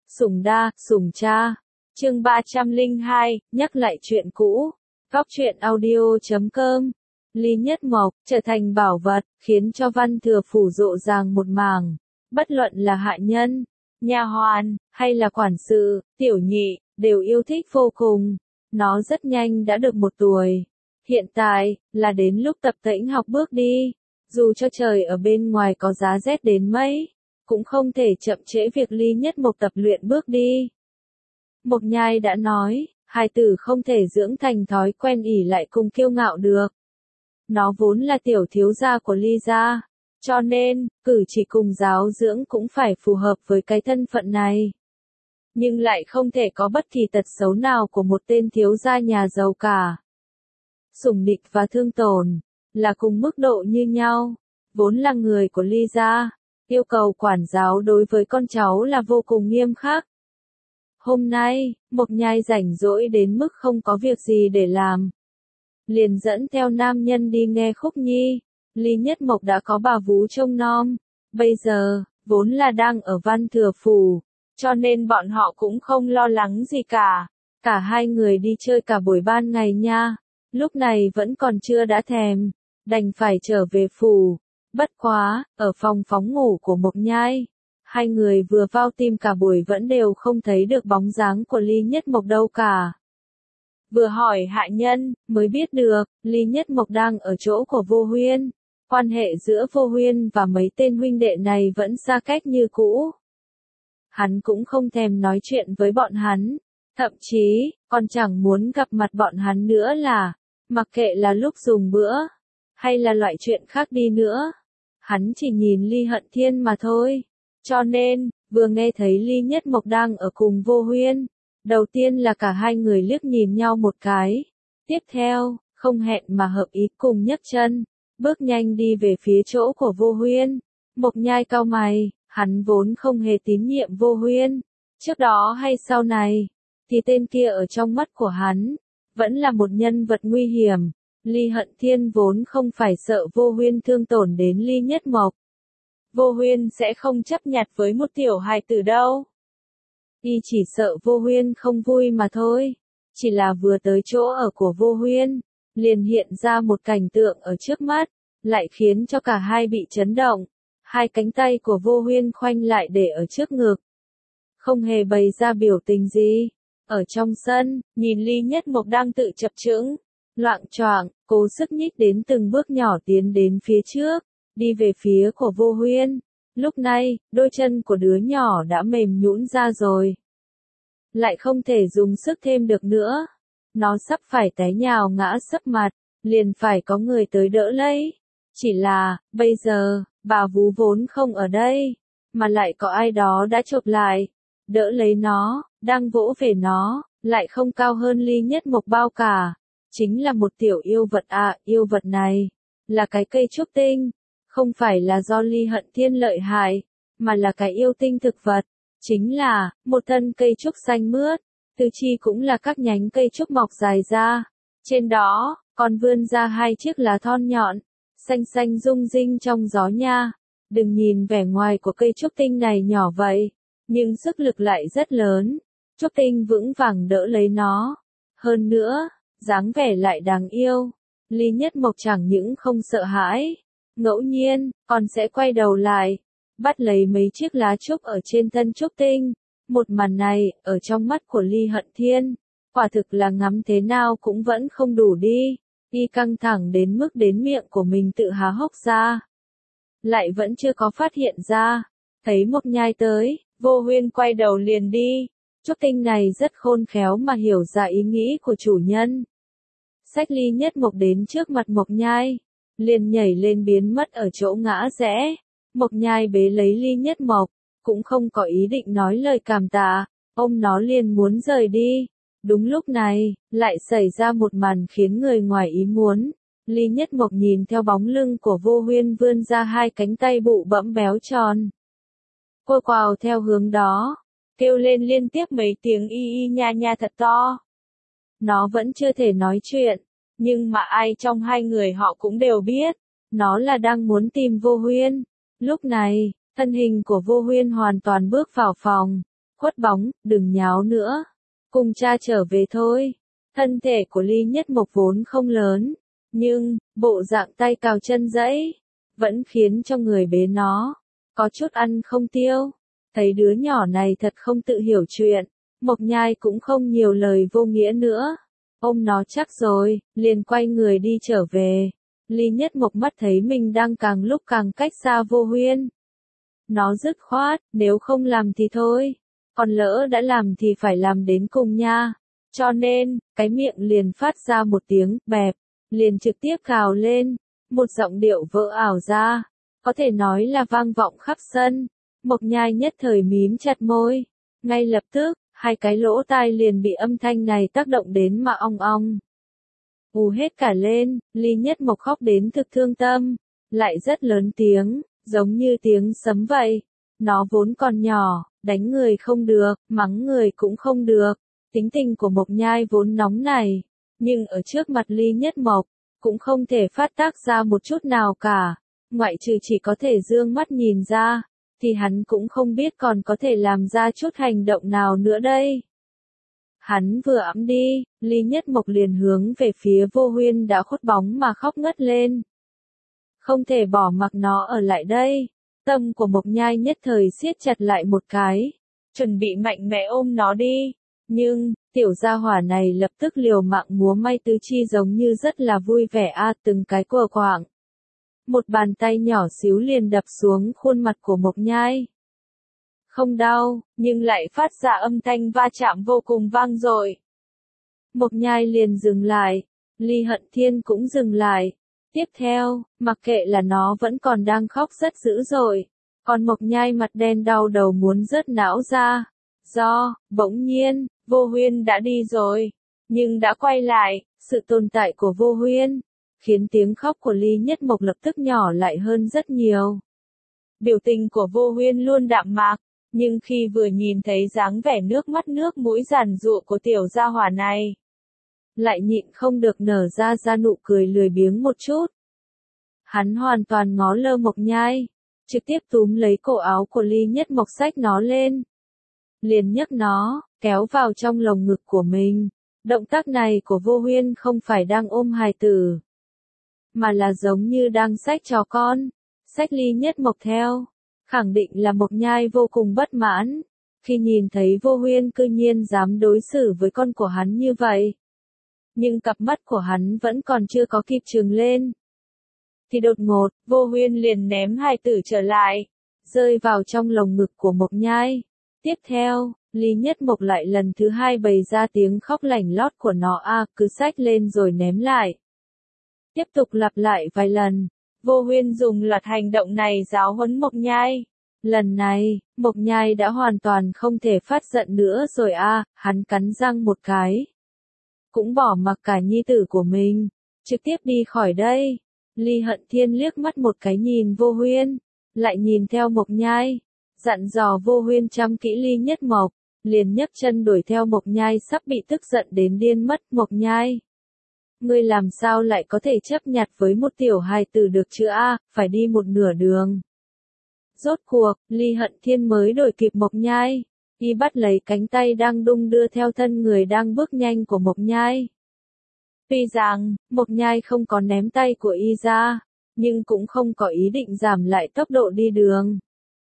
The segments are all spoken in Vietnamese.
Sủng đa, sủng cha. Chương 302, nhắc lại chuyện cũ. Góc truyện audio.com. Lý Nhất Mộc trở thành bảo vật, khiến cho Văn Thừa Phủ rộ ràng một mảng. Bất luận là hạ nhân, nha hoàn, hay là quản sự, tiểu nhị, đều yêu thích vô cùng. Nó rất nhanh đã được 1 tuổi. Hiện tại, là đến lúc tập tễnh học bước đi. Dù cho trời ở bên ngoài có giá rét đến mấy, cũng không thể chậm trễ việc Lý Nhất Mộc tập luyện bước đi. Mộc Nhai đã nói, hài tử không thể dưỡng thành thói quen ỷ lại cùng kiêu ngạo được. Nó vốn là tiểu thiếu gia của Lý gia, cho nên, cử chỉ cùng giáo dưỡng cũng phải phù hợp với cái thân phận này. Nhưng lại không thể có bất kỳ tật xấu nào của một tên thiếu gia nhà giàu cả. Sủng địch và thương tổn, là cùng mức độ như nhau, vốn là người của Lý gia. Yêu cầu quản giáo đối với con cháu là vô cùng nghiêm khắc. Hôm nay, Mộc Nhai rảnh rỗi đến mức không có việc gì để làm. Liền dẫn theo nam nhân đi nghe khúc nhi. Lý Nhất Mộc đã có bà vú trông nom. Bây giờ, vốn là đang ở Văn Thừa Phủ, cho nên bọn họ cũng không lo lắng gì cả. Cả hai người đi chơi cả buổi ban ngày nha. Lúc này vẫn còn chưa đã thèm, đành phải trở về phủ. Bất quá, ở phòng phóng ngủ của Mộc Nhai, hai người vừa vào tìm cả buổi vẫn đều không thấy được bóng dáng của Lý Nhất Mộc đâu cả. Vừa hỏi hạ nhân, mới biết được, Lý Nhất Mộc đang ở chỗ của Vô Huyên. Quan hệ giữa Vô Huyên và mấy tên huynh đệ này vẫn xa cách như cũ. Hắn cũng không thèm nói chuyện với bọn hắn, thậm chí, còn chẳng muốn gặp mặt bọn hắn nữa là, mặc kệ là lúc dùng bữa, hay là loại chuyện khác đi nữa. Hắn chỉ nhìn Ly Hận Thiên mà thôi. Cho nên, vừa nghe thấy Lý Nhất Mộc đang ở cùng Vô Huyên, đầu tiên là cả hai người liếc nhìn nhau một cái. Tiếp theo, không hẹn mà hợp ý cùng nhấc chân, bước nhanh đi về phía chỗ của Vô Huyên. Mộc Nhai cau mày, hắn vốn không hề tín nhiệm Vô Huyên. Trước đó hay sau này, thì tên kia ở trong mắt của hắn, vẫn là một nhân vật nguy hiểm. Ly Hận Thiên vốn không phải sợ Vô Huyên thương tổn đến Lý Nhất Mộc. Vô Huyên sẽ không chấp nhặt với một tiểu hài tử đâu. Y chỉ sợ Vô Huyên không vui mà thôi. Chỉ là vừa tới chỗ ở của Vô Huyên, liền hiện ra một cảnh tượng ở trước mắt, lại khiến cho cả hai bị chấn động. Hai cánh tay của Vô Huyên khoanh lại để ở trước ngực, không hề bày ra biểu tình gì. Ở trong sân, nhìn Lý Nhất Mộc đang tự chập chững, loạng choạng, cố sức nhích đến từng bước nhỏ tiến đến phía trước, đi về phía của Vô Huyên. Lúc này, đôi chân của đứa nhỏ đã mềm nhũn ra rồi. Lại không thể dùng sức thêm được nữa. Nó sắp phải té nhào ngã sấp mặt, liền phải có người tới đỡ lấy. Chỉ là, bây giờ, bà vú vốn không ở đây, mà lại có ai đó đã chộp lại, đỡ lấy nó, đang vỗ về nó, lại không cao hơn Lý Nhất Mộc bao cả. Chính là một tiểu yêu vật à, yêu vật này, là cái cây trúc tinh. Không phải là do Ly Hận Thiên lợi hại, mà là cái yêu tinh thực vật. Chính là, một thân cây trúc xanh mướt, tứ chi cũng là các nhánh cây trúc mọc dài ra. Trên đó, còn vươn ra 2 chiếc lá thon nhọn, xanh xanh rung rinh trong gió nha. Đừng nhìn vẻ ngoài của cây trúc tinh này nhỏ vậy, nhưng sức lực lại rất lớn. Trúc tinh vững vàng đỡ lấy nó. Hơn nữa, dáng vẻ lại đáng yêu. Lý Nhất Mộc chẳng những không sợ hãi, ngẫu nhiên, còn sẽ quay đầu lại, bắt lấy mấy chiếc lá trúc ở trên thân trúc tinh. Một màn này, ở trong mắt của Ly Hận Thiên, quả thực là ngắm thế nào cũng vẫn không đủ đi. Y căng thẳng đến mức đến miệng của mình tự há hốc ra. Lại vẫn chưa có phát hiện ra. Thấy Mộc Nhai tới, Vô Huyên quay đầu liền đi. Trúc tinh này rất khôn khéo mà hiểu ra ý nghĩ của chủ nhân. Xách Lý Nhất Mộc đến trước mặt Mộc Nhai, liền nhảy lên biến mất ở chỗ ngã rẽ. Mộc Nhai bế lấy Lý Nhất Mộc, cũng không có ý định nói lời cảm tạ, ôm nó liền muốn rời đi. Đúng lúc này, lại xảy ra một màn khiến người ngoài ý muốn. Lý Nhất Mộc nhìn theo bóng lưng của Vô Huyên vươn ra 2 cánh tay bụ bẫm béo tròn. Cô quào theo hướng đó, kêu lên liên tiếp mấy tiếng y y nha nha thật to. Nó vẫn chưa thể nói chuyện, nhưng mà ai trong hai người họ cũng đều biết, nó là đang muốn tìm Vô Huyên. Lúc này, thân hình của Vô Huyên hoàn toàn bước vào phòng, Khuất bóng, đừng nháo nữa. Cùng cha trở về thôi. Thân thể của Ly Nhất Mộc vốn không lớn, nhưng, bộ dạng tay cào chân giãy, vẫn khiến cho người bế nó, có chút ăn không tiêu. Thấy đứa nhỏ này thật không tự hiểu chuyện, Mộc Nhai cũng không nhiều lời vô nghĩa nữa. Ôm nó chắc rồi, liền quay người đi trở về. Ly Nhất Mộc mắt thấy mình đang càng lúc càng cách xa Vô Huyên. Nó dứt khoát, nếu không làm thì thôi, còn lỡ đã làm thì phải làm đến cùng nha. Cho nên, cái miệng liền phát ra một tiếng bẹp, liền trực tiếp cào lên, một giọng điệu vỡ ảo ra, có thể nói là vang vọng khắp sân. Mộc Nhai nhất thời mím chặt môi, ngay lập tức, hai cái lỗ tai liền bị âm thanh này tác động đến mà ong ong. Ù hết cả lên, Ly Nhất Mộc khóc đến thực thương tâm, lại rất lớn tiếng, giống như tiếng sấm vậy. Nó vốn còn nhỏ, đánh người không được, mắng người cũng không được. Tính tình của Mộc Nhai vốn nóng này, nhưng ở trước mặt Ly Nhất Mộc, cũng không thể phát tác ra một chút nào cả. Ngoại trừ chỉ có thể dương mắt nhìn ra, thì hắn cũng không biết còn có thể làm ra chút hành động nào nữa đây. Hắn vừa ẵm đi, Ly Nhất Mộc liền hướng về phía Vô Huyên đã khuất bóng mà khóc ngất lên. Không thể bỏ mặc nó ở lại đây. Tâm của Mộc Nhai nhất thời siết chặt lại một cái, chuẩn bị mạnh mẽ ôm nó đi. Nhưng, tiểu gia hỏa này lập tức liều mạng múa may tứ chi giống như rất là vui vẻ từng cái quờ quạng. Một bàn tay nhỏ xíu liền đập xuống khuôn mặt của Mộc Nhai. Không đau, nhưng lại phát ra âm thanh va chạm vô cùng vang dội. Mộc Nhai liền dừng lại, Ly Hận Thiên cũng dừng lại. Tiếp theo, mặc kệ là nó vẫn còn đang khóc rất dữ dội, còn Mộc Nhai mặt đen đau đầu muốn rớt não ra. Bỗng nhiên, Vô Huyên đã đi rồi, nhưng đã quay lại, sự tồn tại của Vô Huyên, khiến tiếng khóc của Ly Nhất Mộc lập tức nhỏ lại hơn rất nhiều. Biểu tình của Vô Huyên luôn đạm mạc, nhưng khi vừa nhìn thấy dáng vẻ nước mắt nước mũi giàn giụa của tiểu gia hỏa này, lại nhịn không được nở ra nụ cười lười biếng một chút. Hắn hoàn toàn ngó lơ Mộc Nhai, trực tiếp túm lấy cổ áo của Ly Nhất Mộc xách nó lên. Liền nhấc nó, kéo vào trong lồng ngực của mình. Động tác này của Vô Huyên không phải đang ôm hài tử, mà là giống như đang xách chó con, xách Ly Nhất Mộc theo. Khẳng định là Mộc Nhai vô cùng bất mãn, khi nhìn thấy Vô Huyên cư nhiên dám đối xử với con của hắn như vậy. Nhưng cặp mắt của hắn vẫn còn chưa có kịp trừng lên, thì đột ngột, Vô Huyên liền ném hài tử trở lại, rơi vào trong lồng ngực của Mộc Nhai. Tiếp theo, Ly Nhất Mộc lại lần thứ hai bày ra tiếng khóc lảnh lót của nó cứ xách lên rồi ném lại. Tiếp tục lặp lại vài lần, Vô Huyên dùng loạt hành động này giáo huấn Mộc Nhai. Lần này, Mộc Nhai đã hoàn toàn không thể phát giận nữa rồi hắn cắn răng một cái. Cũng bỏ mặc cả nhi tử của mình, trực tiếp đi khỏi đây. Ly Hận Thiên liếc mắt một cái nhìn Vô Huyên, lại nhìn theo Mộc Nhai, dặn dò Vô Huyên chăm kỹ Ly Nhất Mộc, liền nhấc chân đuổi theo Mộc Nhai sắp bị tức giận đến điên mất. Mộc Nhai, ngươi làm sao lại có thể chấp nhặt với một tiểu hài tử được chứ phải đi một nửa đường. Rốt cuộc, Ly Hận Thiên mới đuổi kịp Mộc Nhai, y bắt lấy cánh tay đang đung đưa theo thân người đang bước nhanh của Mộc Nhai. Tuy rằng, Mộc Nhai không có ném tay của y ra, nhưng cũng không có ý định giảm lại tốc độ đi đường.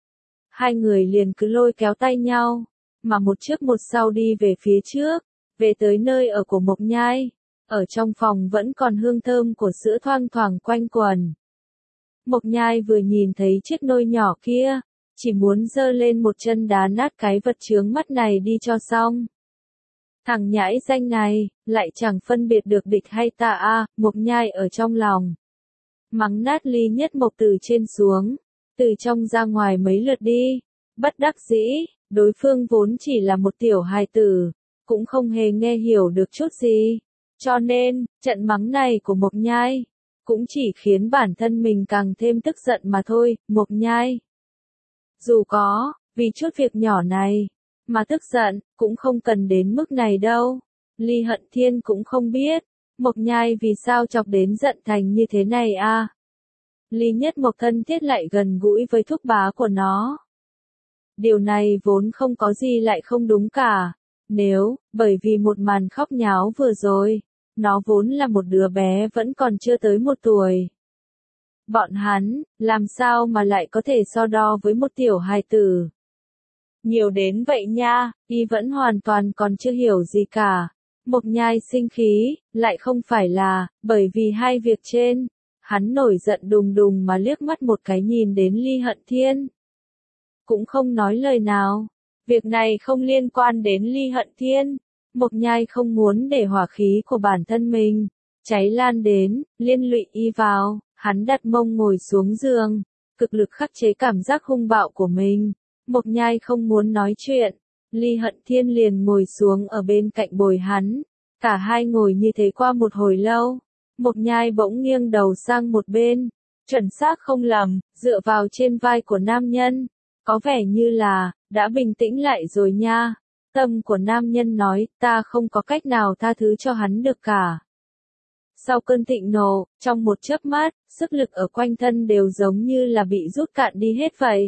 Hai người liền cứ lôi kéo tay nhau, mà một trước một sau đi về phía trước, về tới nơi ở của Mộc Nhai. Ở trong phòng vẫn còn hương thơm của sữa thoang thoảng quanh quẩn. Mộc Nhai vừa nhìn thấy chiếc nôi nhỏ kia, chỉ muốn giơ lên một chân đá nát cái vật chướng mắt này đi cho xong. Thằng nhãi danh này, lại chẳng phân biệt được địch hay ta Mộc Nhai ở trong lòng. Mắng nát Ly Nhất Mộc từ trên xuống, từ trong ra ngoài mấy lượt đi. Bất đắc dĩ, đối phương vốn chỉ là một tiểu hài tử, cũng không hề nghe hiểu được chút gì. Cho nên, trận mắng này của Mộc Nhai, cũng chỉ khiến bản thân mình càng thêm tức giận mà thôi. Mộc Nhai, dù có, vì chút việc nhỏ này, mà tức giận, cũng không cần đến mức này đâu. Ly Hận Thiên cũng không biết, Mộc Nhai vì sao chọc đến giận thành như thế này Ly Nhất Mộc thân thiết lại gần gũi với thúc bá của nó. Điều này vốn không có gì lại không đúng cả. Nếu, bởi vì một màn khóc nháo vừa rồi, nó vốn là một đứa bé vẫn còn chưa tới 1 tuổi. Bọn hắn, làm sao mà lại có thể so đo với một tiểu hài tử? Nhiều đến vậy nha, y vẫn hoàn toàn còn chưa hiểu gì cả. Mộc Nhai sinh khí, lại không phải là, bởi vì hai việc trên. Hắn nổi giận đùng đùng mà liếc mắt một cái nhìn đến Ly Hận Thiên. Cũng không nói lời nào. Việc này không liên quan đến Ly Hận Thiên. Mộc Nhai không muốn để hỏa khí của bản thân mình cháy lan đến, liên lụy y vào. Hắn đặt mông ngồi xuống giường, cực lực khắc chế cảm giác hung bạo của mình. Mộc Nhai không muốn nói chuyện. Ly Hận Thiên liền ngồi xuống ở bên cạnh bồi hắn. Cả hai ngồi như thế qua một hồi lâu. Mộc Nhai bỗng nghiêng đầu sang một bên. Chuẩn xác không lầm, dựa vào trên vai của nam nhân. Có vẻ như là, đã bình tĩnh lại rồi nha. Tâm của nam nhân nói, ta không có cách nào tha thứ cho hắn được cả. Sau cơn thịnh nộ, trong một chớp mắt, sức lực ở quanh thân đều giống như là bị rút cạn đi hết vậy.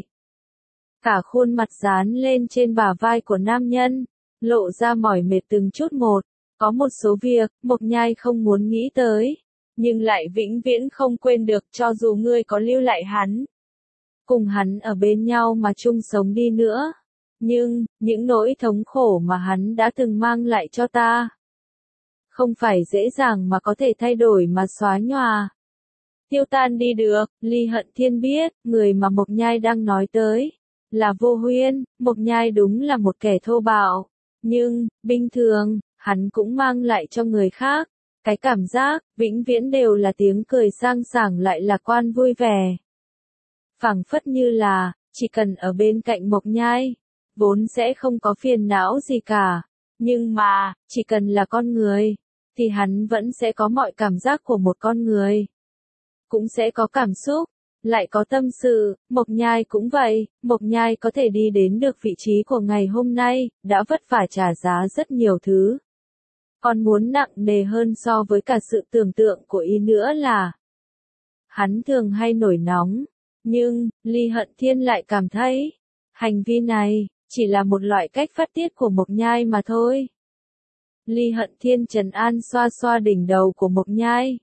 Cả khuôn mặt dán lên trên bả vai của nam nhân, lộ ra mỏi mệt từng chút một. Có một số việc, Mộc Nhai không muốn nghĩ tới, nhưng lại vĩnh viễn không quên được cho dù ngươi có lưu lại hắn. Cùng hắn ở bên nhau mà chung sống đi nữa. Nhưng, những nỗi thống khổ mà hắn đã từng mang lại cho ta. Không phải dễ dàng mà có thể thay đổi mà xóa nhòa. Tiêu tan đi được, Ly Hận Thiên biết, người mà Mộc Nhai đang nói tới. Là Vô Huyên. Mộc Nhai đúng là một kẻ thô bạo. Nhưng, bình thường, hắn cũng mang lại cho người khác. Cái cảm giác, vĩnh viễn đều là tiếng cười sang sảng lại lạc quan vui vẻ. Phảng phất như là, chỉ cần ở bên cạnh Mộc Nhai, vốn sẽ không có phiền não gì cả. Nhưng mà, chỉ cần là con người, thì hắn vẫn sẽ có mọi cảm giác của một con người. Cũng sẽ có cảm xúc, lại có tâm sự. Mộc Nhai cũng vậy. Mộc Nhai có thể đi đến được vị trí của ngày hôm nay, đã vất vả trả giá rất nhiều thứ. Còn muốn nặng nề hơn so với cả sự tưởng tượng của y nữa là hắn thường hay nổi nóng. Nhưng, Ly Hận Thiên lại cảm thấy, hành vi này, chỉ là một loại cách phát tiết của Mộc Nhai mà thôi. Ly Hận Thiên trấn an xoa xoa đỉnh đầu của Mộc Nhai.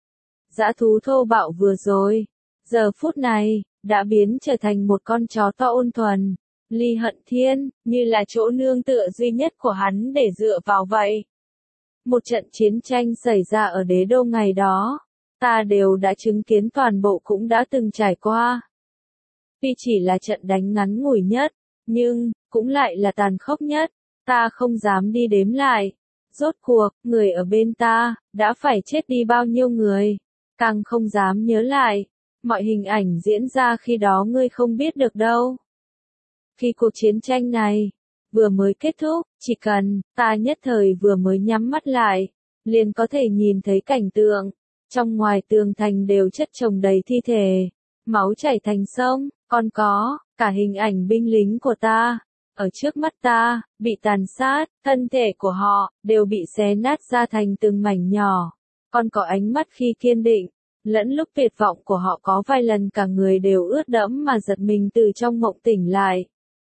Dã thú thô bạo vừa rồi, giờ phút này, đã biến trở thành một con chó to ôn thuần. Ly Hận Thiên, như là chỗ nương tựa duy nhất của hắn để dựa vào vậy. Một trận chiến tranh xảy ra ở đế đô ngày đó, ta đều đã chứng kiến toàn bộ cũng đã từng trải qua. Tuy chỉ là trận đánh ngắn ngủi nhất, nhưng, cũng lại là tàn khốc nhất, ta không dám đi đếm lại. Rốt cuộc, người ở bên ta, đã phải chết đi bao nhiêu người, càng không dám nhớ lại. Mọi hình ảnh diễn ra khi đó ngươi không biết được đâu. Khi cuộc chiến tranh này vừa mới kết thúc, chỉ cần ta nhất thời vừa mới nhắm mắt lại, liền có thể nhìn thấy cảnh tượng. Trong ngoài tường thành đều chất chồng đầy thi thể, máu chảy thành sông, còn có cả hình ảnh binh lính của ta. Ở trước mắt ta, bị tàn sát, thân thể của họ đều bị xé nát ra thành từng mảnh nhỏ. Còn có ánh mắt khi kiên định, lẫn lúc tuyệt vọng của họ, có vài lần cả người đều ướt đẫm mà giật mình từ trong mộng tỉnh lại.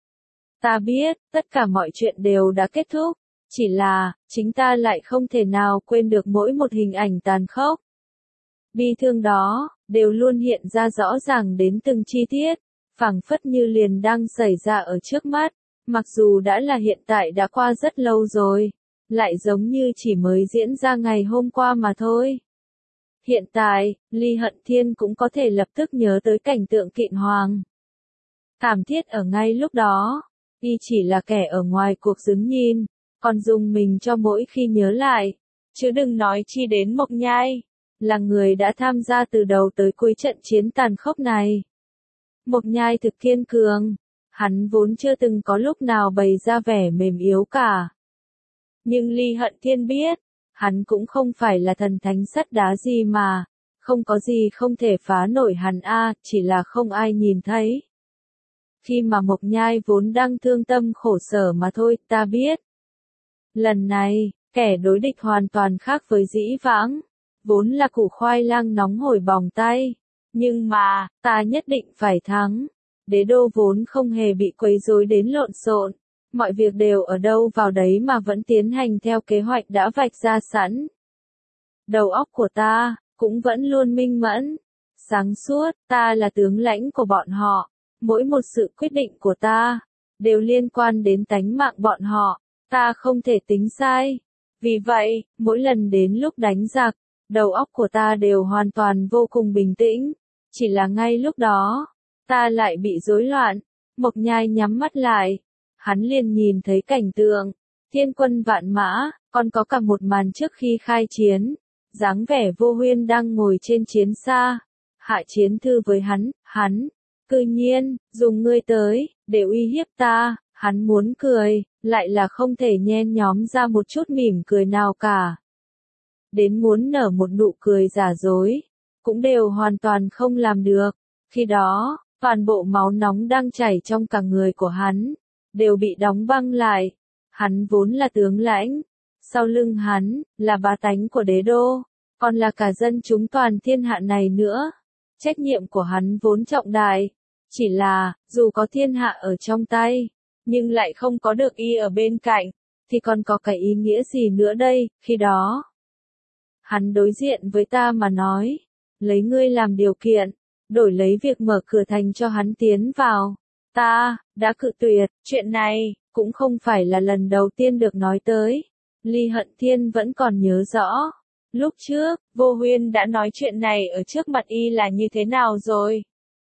Ta biết, tất cả mọi chuyện đều đã kết thúc, chỉ là, chính ta lại không thể nào quên được mỗi một hình ảnh tàn khốc. Bi thương đó, đều luôn hiện ra rõ ràng đến từng chi tiết, phảng phất như liền đang xảy ra ở trước mắt, mặc dù đã là hiện tại đã qua rất lâu rồi, lại giống như chỉ mới diễn ra ngày hôm qua mà thôi. Hiện tại, Ly Hận Thiên cũng có thể lập tức nhớ tới cảnh tượng Kịn Hoàng. Thảm thiết ở ngay lúc đó, y chỉ là kẻ ở ngoài cuộc đứng nhìn, còn dùng mình cho mỗi khi nhớ lại, chứ đừng nói chi đến Mộc Nhai, là người đã tham gia từ đầu tới cuối trận chiến tàn khốc này. Mộc Nhai thực kiên cường, hắn vốn chưa từng có lúc nào bày ra vẻ mềm yếu cả. Nhưng Ly Hận Thiên biết, hắn cũng không phải là thần thánh sắt đá gì mà, không có gì không thể phá nổi hắn chỉ là không ai nhìn thấy. Khi mà Mộc Nhai vốn đang thương tâm khổ sở mà thôi, ta biết. Lần này, kẻ đối địch hoàn toàn khác với dĩ vãng, vốn là củ khoai lang nóng hổi bỏng tay. Nhưng mà, ta nhất định phải thắng. Đế đô vốn không hề bị quấy rối đến lộn xộn, mọi việc đều ở đâu vào đấy mà vẫn tiến hành theo kế hoạch đã vạch ra sẵn. Đầu óc của ta cũng vẫn luôn minh mẫn, sáng suốt, ta là tướng lãnh của bọn họ, mỗi một sự quyết định của ta đều liên quan đến tánh mạng bọn họ, ta không thể tính sai. Vì vậy, mỗi lần đến lúc đánh giặc, đầu óc của ta đều hoàn toàn vô cùng bình tĩnh, chỉ là ngay lúc đó, ta lại bị rối loạn. Mộc Nhai nhắm mắt lại, hắn liền nhìn thấy cảnh tượng, thiên quân vạn mã, còn có cả một màn trước khi khai chiến, dáng vẻ Vô Huyên đang ngồi trên chiến xa, hạ chiến thư với hắn, cư nhiên, dùng ngươi tới, để uy hiếp ta, hắn muốn cười, lại là không thể nhen nhóm ra một chút mỉm cười nào cả. Đến muốn nở một nụ cười giả dối, cũng đều hoàn toàn không làm được, khi đó, toàn bộ máu nóng đang chảy trong cả người của hắn, đều bị đóng băng lại. Hắn vốn là tướng lãnh, sau lưng hắn, là bá tánh của đế đô, còn là cả dân chúng toàn thiên hạ này nữa. Trách nhiệm của hắn vốn trọng đại, chỉ là, dù có thiên hạ ở trong tay, nhưng lại không có được y ở bên cạnh, thì còn có cái ý nghĩa gì nữa đây, khi đó. Hắn đối diện với ta mà nói, lấy ngươi làm điều kiện, đổi lấy việc mở cửa thành cho hắn tiến vào. Ta đã cự tuyệt, chuyện này cũng không phải là lần đầu tiên được nói tới. Ly Hận Thiên vẫn còn nhớ rõ. Lúc trước, Vô Huyên đã nói chuyện này ở trước mặt y là như thế nào rồi.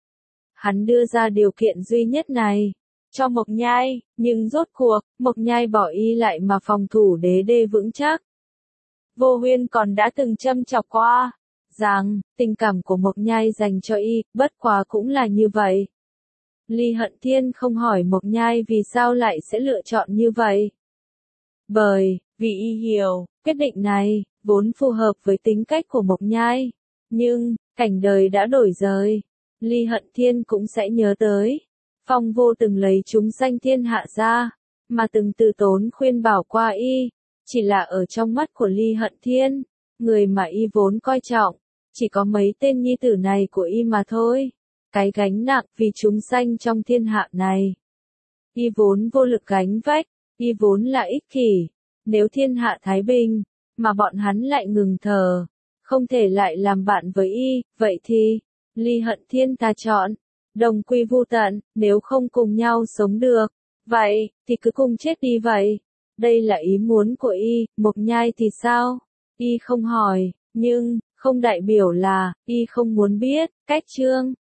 Hắn đưa ra điều kiện duy nhất này cho Mộc Nhai, nhưng rốt cuộc, Mộc Nhai bỏ y lại mà phòng thủ đế đê vững chắc. Vô Huyên còn đã từng châm chọc qua rằng, tình cảm của Mộc Nhai dành cho y, bất quá cũng là như vậy. Ly Hận Thiên không hỏi Mộc Nhai vì sao lại sẽ lựa chọn như vậy. Bởi vì y hiểu, quyết định này vốn phù hợp với tính cách của Mộc Nhai, nhưng cảnh đời đã đổi rồi, Ly Hận Thiên cũng sẽ nhớ tới. Phong Vô từng lấy chúng sanh thiên hạ ra, mà từng từ tốn khuyên bảo qua y, chỉ là ở trong mắt của Ly Hận Thiên, người mà y vốn coi trọng, chỉ có mấy tên nhi tử này của y mà thôi. Cái gánh nặng vì chúng sanh trong thiên hạ này, y vốn vô lực gánh vách, y vốn là ích kỷ. Nếu thiên hạ thái bình, mà bọn hắn lại ngừng thở, không thể lại làm bạn với y, vậy thì, Ly Hận Thiên ta chọn, đồng quy vu tận, nếu không cùng nhau sống được, vậy, thì cứ cùng chết đi vậy. Đây là ý muốn của y, Mộc Nhai thì sao? Y không hỏi, nhưng, không đại biểu là, y không muốn biết, cách chương